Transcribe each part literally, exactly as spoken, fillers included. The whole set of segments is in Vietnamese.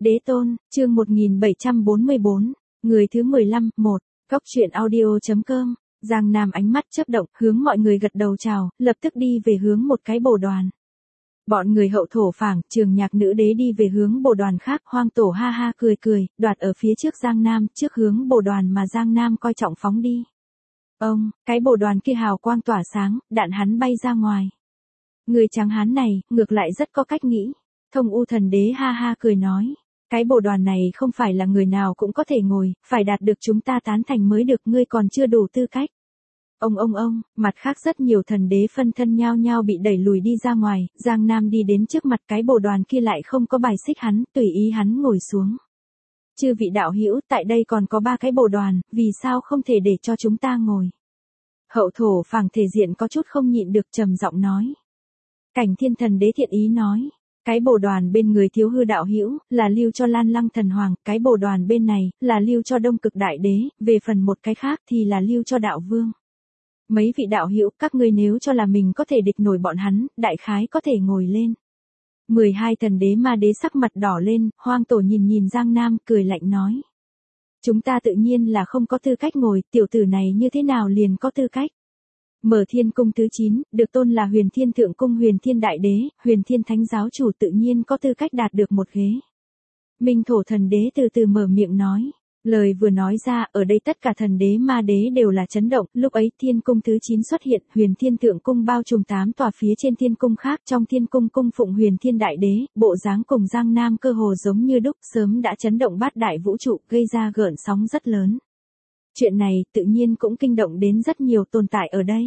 Đế tôn, chương một nghìn bảy trăm bốn mươi bốn, người thứ mười lăm, một, Cốc truyện audio.com, Giang Nam ánh mắt chớp động, hướng mọi người gật đầu chào, lập tức đi về hướng một cái bồ đoàn. Bọn người Hậu Thổ Phảng, Trường Nhạc Nữ Đế đi về hướng bồ đoàn khác, Hoang Tổ ha ha cười cười, đoạt ở phía trước Giang Nam, trước hướng bồ đoàn mà Giang Nam coi trọng phóng đi. Ông, cái bồ đoàn kia hào quang tỏa sáng, đạn hắn bay ra ngoài. Người trắng hán này, ngược lại rất có cách nghĩ. Thông U Thần Đế ha ha cười nói, cái bồ đoàn này không phải là người nào cũng có thể ngồi, phải đạt được chúng ta tán thành mới được, ngươi còn chưa đủ tư cách. Ông ông ông, mặt khác rất nhiều thần đế phân thân nhao nhao bị đẩy lùi đi ra ngoài, Giang Nam đi đến trước mặt cái bồ đoàn kia lại không có bài xích hắn, tùy ý hắn ngồi xuống. Chư vị đạo hữu, tại đây còn có ba cái bồ đoàn, vì sao không thể để cho chúng ta ngồi? Hậu Thổ Phảng thể diện có chút không nhịn được trầm giọng nói. Cảnh Thiên Thần Đế thiện ý nói, cái bồ đoàn bên người Thiếu Hư đạo hữu là lưu cho Lan Lăng Thần Hoàng, cái bồ đoàn bên này là lưu cho Đông Cực Đại Đế, về phần một cái khác thì là lưu cho đạo vương. Mấy vị đạo hữu, các ngươi nếu cho là mình có thể địch nổi bọn hắn, đại khái có thể ngồi lên. mười hai thần đế ma đế sắc mặt đỏ lên, Hoang Tổ nhìn nhìn Giang Nam, cười lạnh nói. Chúng ta tự nhiên là không có tư cách ngồi, tiểu tử này như thế nào liền có tư cách. Mở Thiên Cung thứ chín, được tôn là Huyền Thiên Thượng Cung Huyền Thiên Đại Đế, Huyền Thiên Thánh Giáo Chủ tự nhiên có tư cách đạt được một ghế. Minh Thổ Thần Đế từ từ mở miệng nói. Lời vừa nói ra, ở đây tất cả thần đế ma đế đều là chấn động, lúc ấy Thiên Cung thứ chín xuất hiện, Huyền Thiên Thượng Cung bao trùm tám tòa phía trên Thiên Cung khác, trong Thiên Cung cung phụng Huyền Thiên Đại Đế, bộ dáng cùng Giang Nam cơ hồ giống như đúc, sớm đã chấn động bát đại vũ trụ, gây ra gợn sóng rất lớn. Chuyện này, tự nhiên cũng kinh động đến rất nhiều tồn tại ở đây.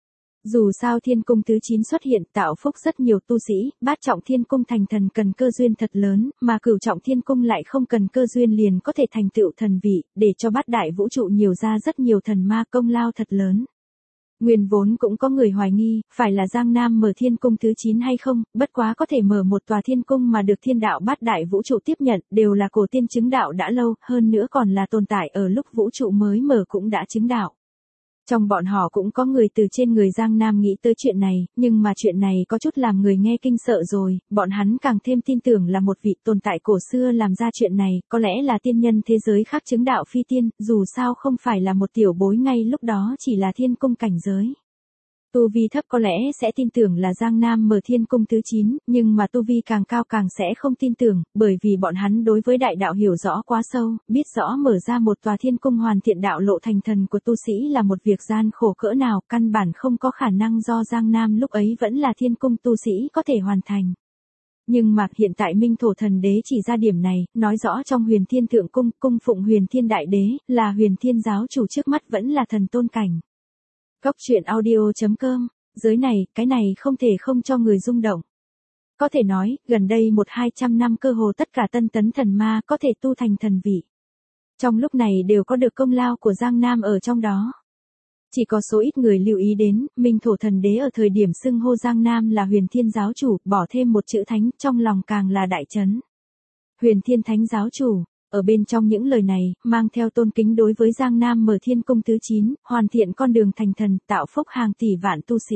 Dù sao Thiên Cung thứ chín xuất hiện tạo phúc rất nhiều tu sĩ, bát trọng Thiên Cung thành thần cần cơ duyên thật lớn, mà cửu trọng Thiên Cung lại không cần cơ duyên liền có thể thành tựu thần vị, để cho bát đại vũ trụ nhiều ra rất nhiều thần ma, công lao thật lớn. Nguyên vốn cũng có người hoài nghi, phải là Giang Nam mở Thiên Cung thứ chín hay không, bất quá có thể mở một tòa Thiên Cung mà được thiên đạo bát đại vũ trụ tiếp nhận, đều là cổ tiên chứng đạo đã lâu, hơn nữa còn là tồn tại ở lúc vũ trụ mới mở cũng đã chứng đạo. Trong bọn họ cũng có người từ trên người Giang Nam nghĩ tới chuyện này, nhưng mà chuyện này có chút làm người nghe kinh sợ rồi, bọn hắn càng thêm tin tưởng là một vị tồn tại cổ xưa làm ra chuyện này, có lẽ là tiên nhân thế giới khác chứng đạo phi tiên, dù sao không phải là một tiểu bối ngay lúc đó chỉ là Thiên Cung cảnh giới. Tu vi thấp có lẽ sẽ tin tưởng là Giang Nam mở Thiên Cung thứ chín, nhưng mà tu vi càng cao càng sẽ không tin tưởng, bởi vì bọn hắn đối với đại đạo hiểu rõ quá sâu, biết rõ mở ra một tòa Thiên Cung hoàn thiện đạo lộ thành thần của tu sĩ là một việc gian khổ cỡ nào, căn bản không có khả năng do Giang Nam lúc ấy vẫn là Thiên Cung tu sĩ có thể hoàn thành. Nhưng mà hiện tại Minh Thổ Thần Đế chỉ ra điểm này, nói rõ trong Huyền Thiên Thượng Cung, cung phụng Huyền Thiên Đại Đế, là Huyền Thiên Giáo Chủ trước mắt vẫn là thần tôn cảnh. Cốc truyện audio.com, giới này, cái này không thể không cho người rung động. Có thể nói, gần đây một hai trăm năm cơ hồ tất cả tân tấn thần ma có thể tu thành thần vị. Trong lúc này đều có được công lao của Giang Nam ở trong đó. Chỉ có số ít người lưu ý đến, Minh Thổ Thần Đế ở thời điểm xưng hô Giang Nam là Huyền Thiên Giáo Chủ, bỏ thêm một chữ thánh, trong lòng càng là đại chấn. Huyền Thiên Thánh Giáo Chủ. Ở bên trong những lời này, mang theo tôn kính đối với Giang Nam mở Thiên Cung thứ chín, hoàn thiện con đường thành thần, tạo phúc hàng tỷ vạn tu sĩ.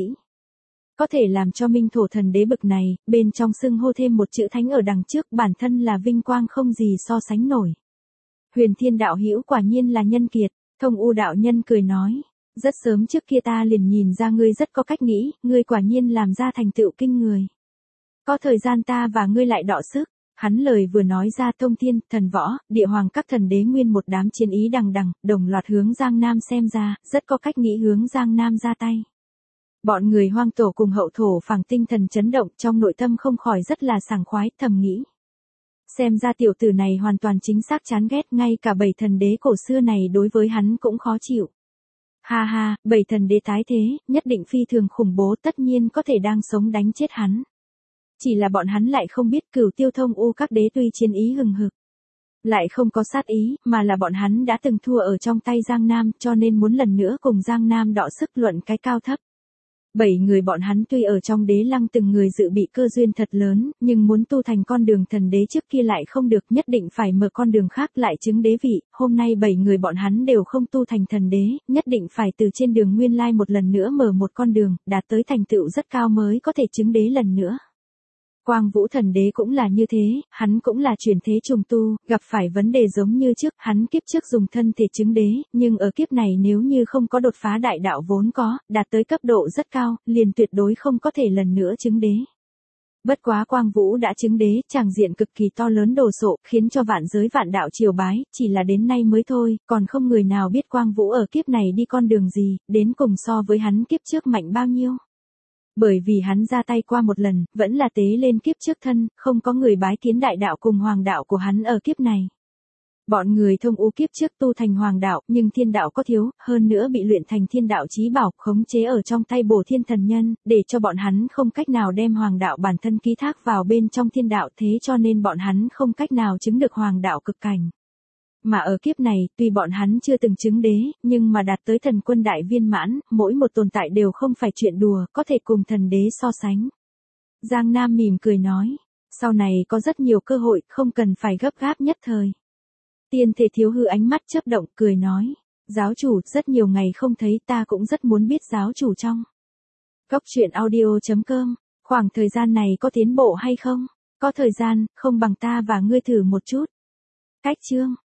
Có thể làm cho Minh Thổ Thần Đế bực này, bên trong xưng hô thêm một chữ thánh ở đằng trước, bản thân là vinh quang không gì so sánh nổi. Huyền Thiên đạo hữu quả nhiên là nhân kiệt, Thông U đạo nhân cười nói, rất sớm trước kia ta liền nhìn ra ngươi rất có cách nghĩ, ngươi quả nhiên làm ra thành tựu kinh người. Có thời gian ta và ngươi lại đọ sức. Hắn lời vừa nói ra, Thông Thiên, Thần Võ, Địa Hoàng các thần đế nguyên một đám chiến ý đằng đằng, đồng loạt hướng Giang Nam xem ra, rất có cách nghĩ hướng Giang Nam ra tay. Bọn người Hoang Tổ cùng Hậu Thổ Phảng tinh thần chấn động, trong nội tâm không khỏi rất là sảng khoái, thầm nghĩ. Xem ra tiểu tử này hoàn toàn chính xác chán ghét, ngay cả bảy thần đế cổ xưa này đối với hắn cũng khó chịu. Ha ha, bảy thần đế tái thế, nhất định phi thường khủng bố, tất nhiên có thể đang sống đánh chết hắn. Chỉ là bọn hắn lại không biết Cửu Tiêu Thông U các đế tuy chiến ý hừng hực, lại không có sát ý, mà là bọn hắn đã từng thua ở trong tay Giang Nam, cho nên muốn lần nữa cùng Giang Nam đọ sức luận cái cao thấp. Bảy người bọn hắn tuy ở trong đế lăng từng người dự bị cơ duyên thật lớn, nhưng muốn tu thành con đường thần đế trước kia lại không được, nhất định phải mở con đường khác lại chứng đế vị. Hôm nay bảy người bọn hắn đều không tu thành thần đế, nhất định phải từ trên đường nguyên lai một lần nữa mở một con đường, đạt tới thành tựu rất cao mới có thể chứng đế lần nữa. Quang Vũ Thần Đế cũng là như thế, hắn cũng là chuyển thế trùng tu, gặp phải vấn đề giống như trước, hắn kiếp trước dùng thân thể chứng đế, nhưng ở kiếp này nếu như không có đột phá đại đạo vốn có, đạt tới cấp độ rất cao, liền tuyệt đối không có thể lần nữa chứng đế. Bất quá Quang Vũ đã chứng đế, tràng diện cực kỳ to lớn đồ sộ, khiến cho vạn giới vạn đạo triều bái, chỉ là đến nay mới thôi, còn không người nào biết Quang Vũ ở kiếp này đi con đường gì, đến cùng so với hắn kiếp trước mạnh bao nhiêu. Bởi vì hắn ra tay qua một lần, vẫn là tế lên kiếp trước thân, không có người bái kiến đại đạo cùng hoàng đạo của hắn ở kiếp này. Bọn người thông u kiếp trước tu thành hoàng đạo, nhưng thiên đạo có thiếu, hơn nữa bị luyện thành thiên đạo chí bảo, khống chế ở trong tay bổ thiên thần nhân, để cho bọn hắn không cách nào đem hoàng đạo bản thân ký thác vào bên trong thiên đạo, thế cho nên bọn hắn không cách nào chứng được hoàng đạo cực cảnh. Mà ở kiếp này, tuy bọn hắn chưa từng chứng đế, nhưng mà đạt tới thần quân đại viên mãn, mỗi một tồn tại đều không phải chuyện đùa, có thể cùng thần đế so sánh. Giang Nam mỉm cười nói, sau này có rất nhiều cơ hội, không cần phải gấp gáp nhất thời. Tiên Thể Thiếu Hư ánh mắt chớp động, cười nói, giáo chủ, rất nhiều ngày không thấy, ta cũng rất muốn biết giáo chủ trong Cốc Truyện Audio chấm com, khoảng thời gian này có tiến bộ hay không? Có thời gian, không bằng ta và ngươi thử một chút. Cách chương